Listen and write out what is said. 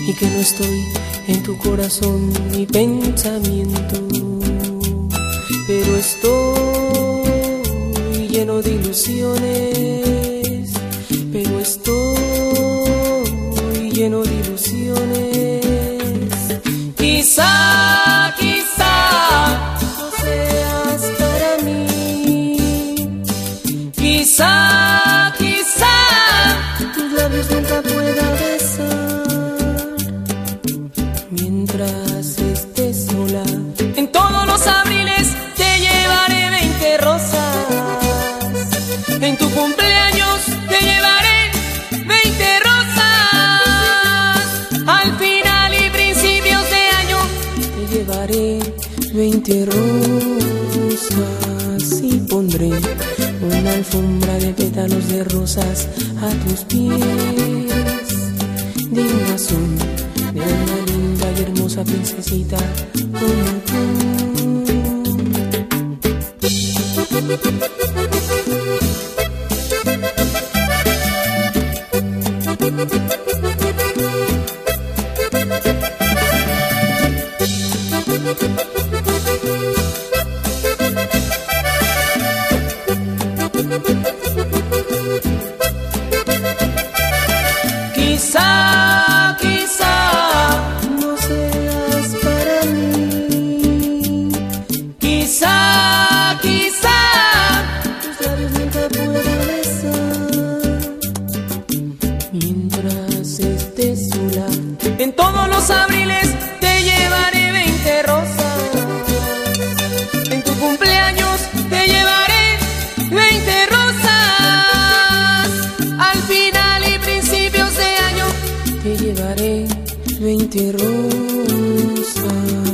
y que no estoy en tu corazón ni pensamiento, pero estoy lleno de ilusiones, pero estoy lleno de ilusiones. Quizá, quizá no seas para mí, quizá, quizá tus labios nunca pueda besar mientras estés sola. En todos los abriles te llevaré 20 rosas, en tu cumpleaños te llevaré 20 rosas, al final y principios de año te llevaré 20 rosas y pondré una alfombra de pétalos de rosas a tus pies, dignas son de una linda y hermosa princesita como tú. Quizá, quizá no seas para mí, quizá, quizá tus labios nunca pueda besar mientras estés sola. En todos los abriles te llevaré 20 rosas, en tu cumpleaños te llevaré 20 rosas, al final y principios de año te llevaré 20 rosas.